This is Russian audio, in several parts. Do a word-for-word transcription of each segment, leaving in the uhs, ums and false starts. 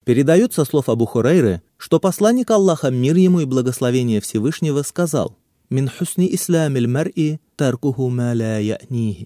Передают со слов Абу Хурайры, что посланник Аллаха, мир ему и благословение Всевышнего, сказал: «Мин хусни исламиль мар'и таркуху ма ла я'нихи».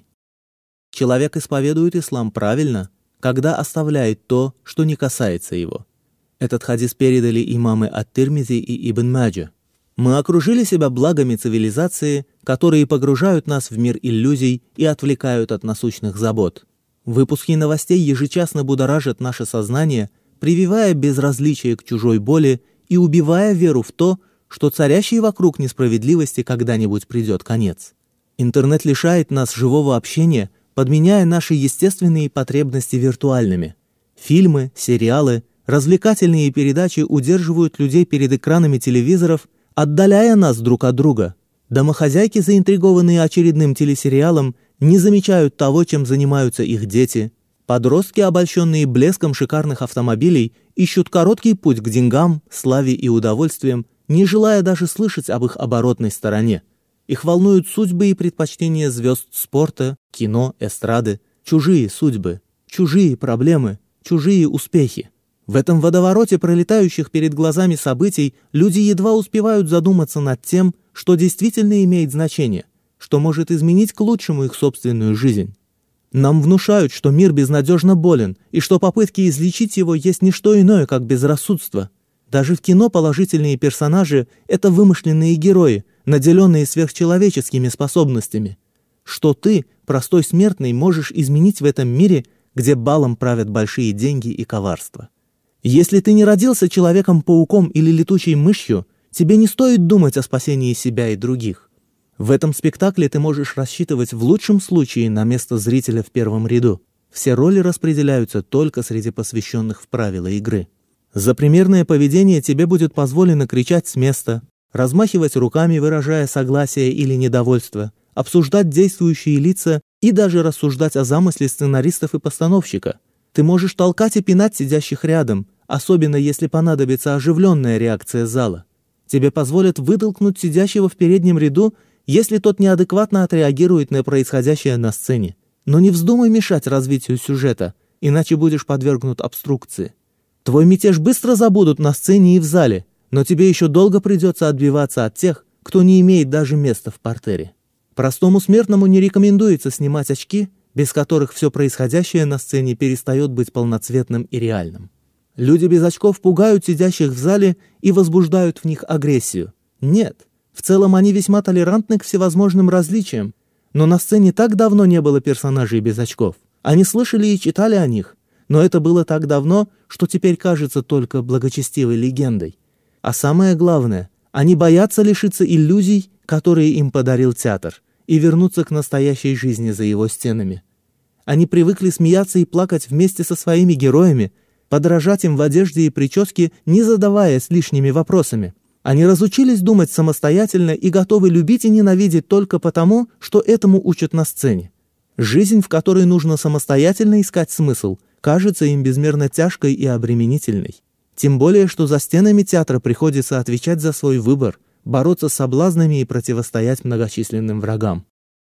Человек исповедует ислам правильно, когда оставляет то, что не касается его. Этот хадис передали имамы ат-Тирмизи и Ибн Маджа. Мы окружили себя благами цивилизации, которые погружают нас в мир иллюзий и отвлекают от насущных забот. Выпуски новостей ежечасно будоражат наше сознание, прививая безразличие к чужой боли и убивая веру в то, что царящей вокруг несправедливости когда-нибудь придет конец. Интернет лишает нас живого общения, подменяя наши естественные потребности виртуальными. Фильмы, сериалы, развлекательные передачи удерживают людей перед экранами телевизоров, отдаляя нас друг от друга. Домохозяйки, заинтригованные очередным телесериалом, не замечают того, чем занимаются их дети. Подростки, обольщенные блеском шикарных автомобилей, ищут короткий путь к деньгам, славе и удовольствиям, не желая даже слышать об их оборотной стороне. Их волнуют судьбы и предпочтения звезд спорта, кино, эстрады, чужие судьбы, чужие проблемы, чужие успехи. В этом водовороте пролетающих перед глазами событий люди едва успевают задуматься над тем, что действительно имеет значение, что может изменить к лучшему их собственную жизнь. Нам внушают, что мир безнадежно болен, и что попытки излечить его есть не что иное, как безрассудство. Даже в кино положительные персонажи – это вымышленные герои, наделенные сверхчеловеческими способностями. Что ты, простой смертный, можешь изменить в этом мире, где балом правят большие деньги и коварство? Если ты не родился человеком-пауком или летучей мышью, тебе не стоит думать о спасении себя и других. В этом спектакле ты можешь рассчитывать в лучшем случае на место зрителя в первом ряду. Все роли распределяются только среди посвященных в правила игры. За примерное поведение тебе будет позволено кричать с места, размахивать руками, выражая согласие или недовольство, обсуждать действующие лица и даже рассуждать о замысле сценаристов и постановщика. Ты можешь толкать и пинать сидящих рядом, особенно если понадобится оживленная реакция зала. Тебе позволят вытолкнуть сидящего в переднем ряду, если тот неадекватно отреагирует на происходящее на сцене. Но не вздумай мешать развитию сюжета, иначе будешь подвергнут обструкции. Твой мятеж быстро забудут на сцене и в зале, но тебе еще долго придется отбиваться от тех, кто не имеет даже места в партере. Простому смертному не рекомендуется снимать очки, без которых все происходящее на сцене перестает быть полноцветным и реальным. Люди без очков пугают сидящих в зале и возбуждают в них агрессию. Нет, в целом они весьма толерантны к всевозможным различиям, но на сцене так давно не было персонажей без очков. Они слышали и читали о них, но это было так давно, что теперь кажется только благочестивой легендой. А самое главное, они боятся лишиться иллюзий, которые им подарил театр, и вернуться к настоящей жизни за его стенами. Они привыкли смеяться и плакать вместе со своими героями, подражать им в одежде и прическе, не задаваясь лишними вопросами. Они разучились думать самостоятельно и готовы любить и ненавидеть только потому, что этому учат на сцене. Жизнь, в которой нужно самостоятельно искать смысл, кажется им безмерно тяжкой и обременительной. Тем более, что за стенами театра приходится отвечать за свой выбор, бороться с соблазнами и противостоять многочисленным врагам.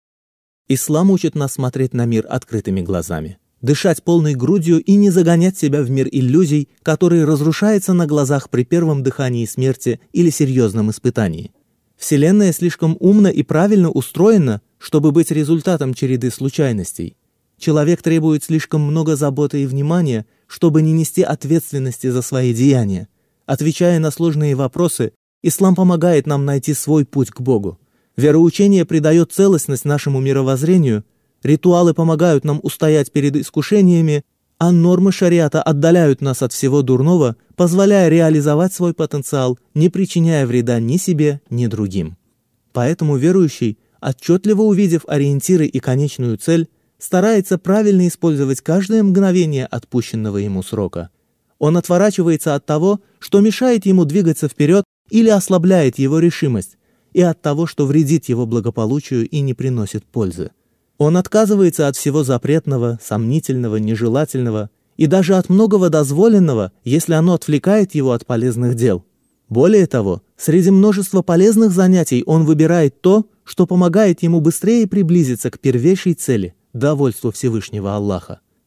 Ислам учит нас смотреть на мир открытыми глазами, дышать полной грудью и не загонять себя в мир иллюзий, который разрушается на глазах при первом дыхании смерти или серьезном испытании. Вселенная слишком умно и правильно устроена, чтобы быть результатом череды случайностей. Человек требует слишком много заботы и внимания, чтобы не нести ответственности за свои деяния. Отвечая на сложные вопросы, ислам помогает нам найти свой путь к Богу. Вероучение придает целостность нашему мировоззрению, ритуалы помогают нам устоять перед искушениями, а нормы шариата отдаляют нас от всего дурного, позволяя реализовать свой потенциал, не причиняя вреда ни себе, ни другим. Поэтому верующий, отчетливо увидев ориентиры и конечную цель, старается правильно использовать каждое мгновение отпущенного ему срока. Он отворачивается от того, что мешает ему двигаться вперед или ослабляет его решимость, и от того, что вредит его благополучию и не приносит пользы. Он отказывается от всего запретного, сомнительного, нежелательного и даже от многого дозволенного, если оно отвлекает его от полезных дел. Более того, среди множества полезных занятий он выбирает то, что помогает ему быстрее приблизиться к первейшей цели – довольству Всевышнего Аллаха.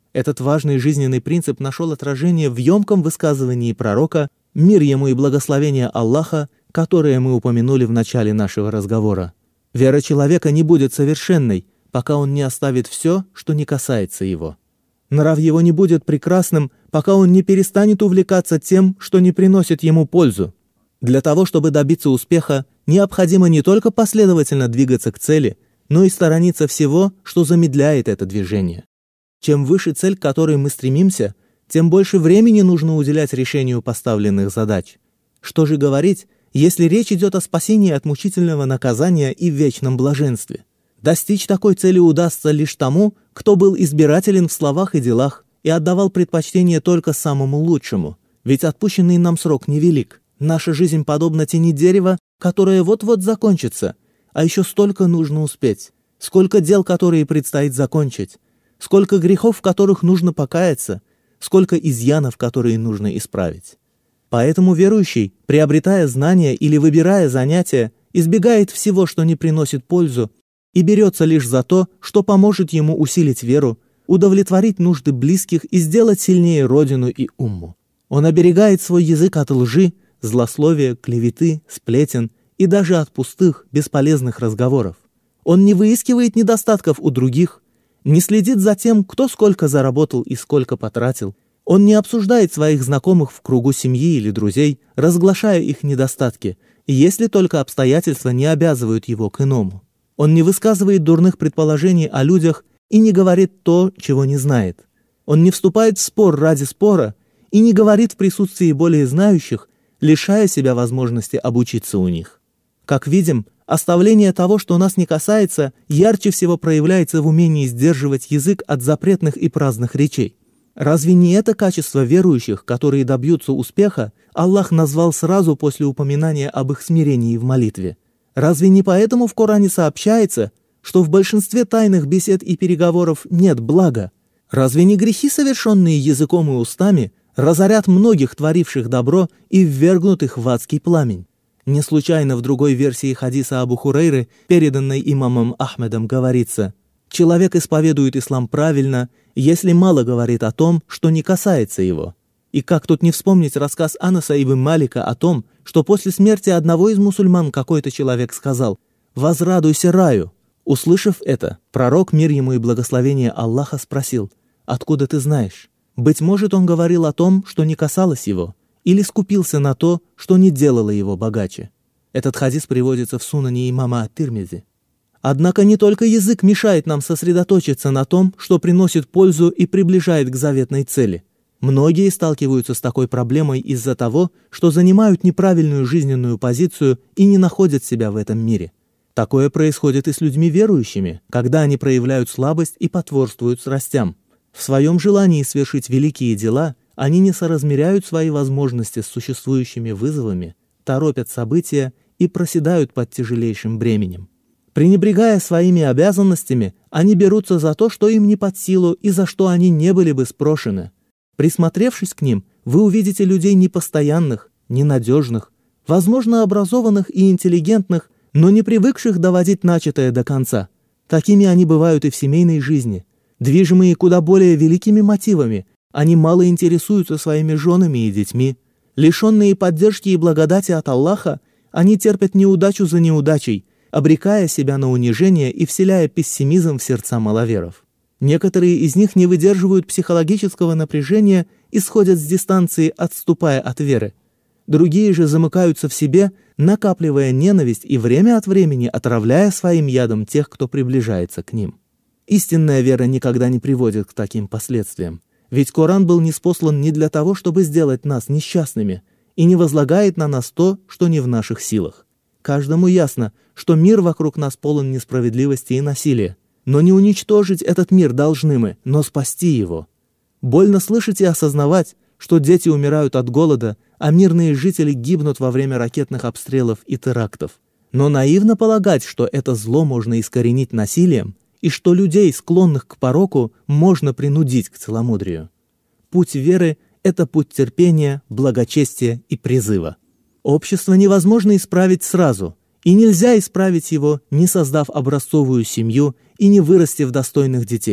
Этот важный жизненный принцип нашел отражение в емком высказывании пророка, мир ему и благословение Аллаха, которое мы упомянули в начале нашего разговора. Вера человека не будет совершенной, пока он не оставит все, что не касается его. Нрав его не будет прекрасным, пока он не перестанет увлекаться тем, что не приносит ему пользу. Для того, чтобы добиться успеха, необходимо не только последовательно двигаться к цели, но и сторониться всего, что замедляет это движение. Чем выше цель, к которой мы стремимся, тем больше времени нужно уделять решению поставленных задач. Что же говорить, если речь идет о спасении от мучительного наказания и вечном блаженстве? Достичь такой цели удастся лишь тому, кто был избирателен в словах и делах и отдавал предпочтение только самому лучшему, ведь отпущенный нам срок невелик. Наша жизнь подобна тени дерева, которое вот-вот закончится, а еще столько нужно успеть, сколько дел, которые предстоит закончить, сколько грехов, в которых нужно покаяться, сколько изъянов, которые нужно исправить. Поэтому верующий, приобретая знания или выбирая занятия, избегает всего, что не приносит пользу, и берется лишь за то, что поможет ему усилить веру, удовлетворить нужды близких и сделать сильнее родину и умму. Он оберегает свой язык от лжи, злословия, клеветы, сплетен и даже от пустых, бесполезных разговоров. Он не выискивает недостатков у других, не следит за тем, кто сколько заработал и сколько потратил. Он не обсуждает своих знакомых в кругу семьи или друзей, разглашая их недостатки, если только обстоятельства не обязывают его к иному. Он не высказывает дурных предположений о людях и не говорит то, чего не знает. Он не вступает в спор ради спора и не говорит в присутствии более знающих, лишая себя возможности обучиться у них. Как видим, оставление того, что нас не касается, ярче всего проявляется в умении сдерживать язык от запретных и праздных речей. Разве не это качество верующих, которые добьются успеха, Аллах назвал сразу после упоминания об их смирении в молитве? Разве не поэтому в Коране сообщается, что в большинстве тайных бесед и переговоров нет блага? Разве не грехи, совершенные языком и устами, разорят многих, творивших добро, и ввергнут их в адский пламень? Не случайно в другой версии хадиса Абу Хурейры, переданной имамом Ахмедом, говорится: «Человек исповедует ислам правильно, если мало говорит о том, что не касается его». И как тут не вспомнить рассказ Анаса ибн Малика о том, что после смерти одного из мусульман какой-то человек сказал: «Возрадуйся раю». Услышав это, пророк, мир ему и благословение Аллаха, спросил: «Откуда ты знаешь?» Быть может, он говорил о том, что не касалось его, или скупился на то, что не делало его богаче. Этот хадис приводится в сунане имама ат-Тирмизи. Однако не только язык мешает нам сосредоточиться на том, что приносит пользу и приближает к заветной цели. Многие сталкиваются с такой проблемой из-за того, что занимают неправильную жизненную позицию и не находят себя в этом мире. Такое происходит и с людьми верующими, когда они проявляют слабость и потворствуют страстям. В своем желании совершить великие дела они не соразмеряют свои возможности с существующими вызовами, торопят события и проседают под тяжелейшим бременем. Пренебрегая своими обязанностями, они берутся за то, что им не под силу и за что они не были бы спрошены. Присмотревшись к ним, вы увидите людей непостоянных, ненадежных, возможно, образованных и интеллигентных, но не привыкших доводить начатое до конца. Такими они бывают и в семейной жизни. Движимые куда более великими мотивами, они мало интересуются своими женами и детьми. Лишенные поддержки и благодати от Аллаха, они терпят неудачу за неудачей, обрекая себя на унижение и вселяя пессимизм в сердца маловеров. Некоторые из них не выдерживают психологического напряжения и сходят с дистанции, отступая от веры. Другие же замыкаются в себе, накапливая ненависть и время от времени отравляя своим ядом тех, кто приближается к ним. Истинная вера никогда не приводит к таким последствиям. Ведь Коран был ниспослан не для того, чтобы сделать нас несчастными, и не возлагает на нас то, что не в наших силах. Каждому ясно, что мир вокруг нас полон несправедливости и насилия. Но не уничтожить этот мир должны мы, но спасти его. Больно слышать и осознавать, что дети умирают от голода, а мирные жители гибнут во время ракетных обстрелов и терактов. Но наивно полагать, что это зло можно искоренить насилием, и что людей, склонных к пороку, можно принудить к целомудрию. Путь веры – это путь терпения, благочестия и призыва. Общество невозможно исправить сразу, и нельзя исправить его, не создав образцовую семью и не вырастив достойных детей,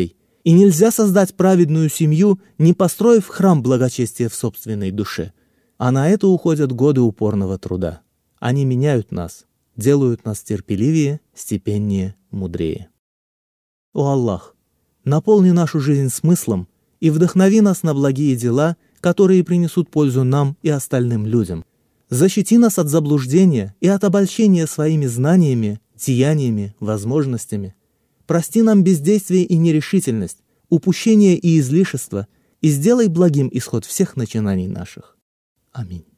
И нельзя создать праведную семью, не построив храм благочестия в собственной душе. А на это уходят годы упорного труда. Они меняют нас, делают нас терпеливее, степеннее, мудрее. О Аллах, наполни нашу жизнь смыслом и вдохнови нас на благие дела, которые принесут пользу нам и остальным людям. Защити нас от заблуждения и от обольщения своими знаниями, деяниями, возможностями. Прости нам бездействие и нерешительность, упущение и излишество, и сделай благим исход всех начинаний наших. Аминь.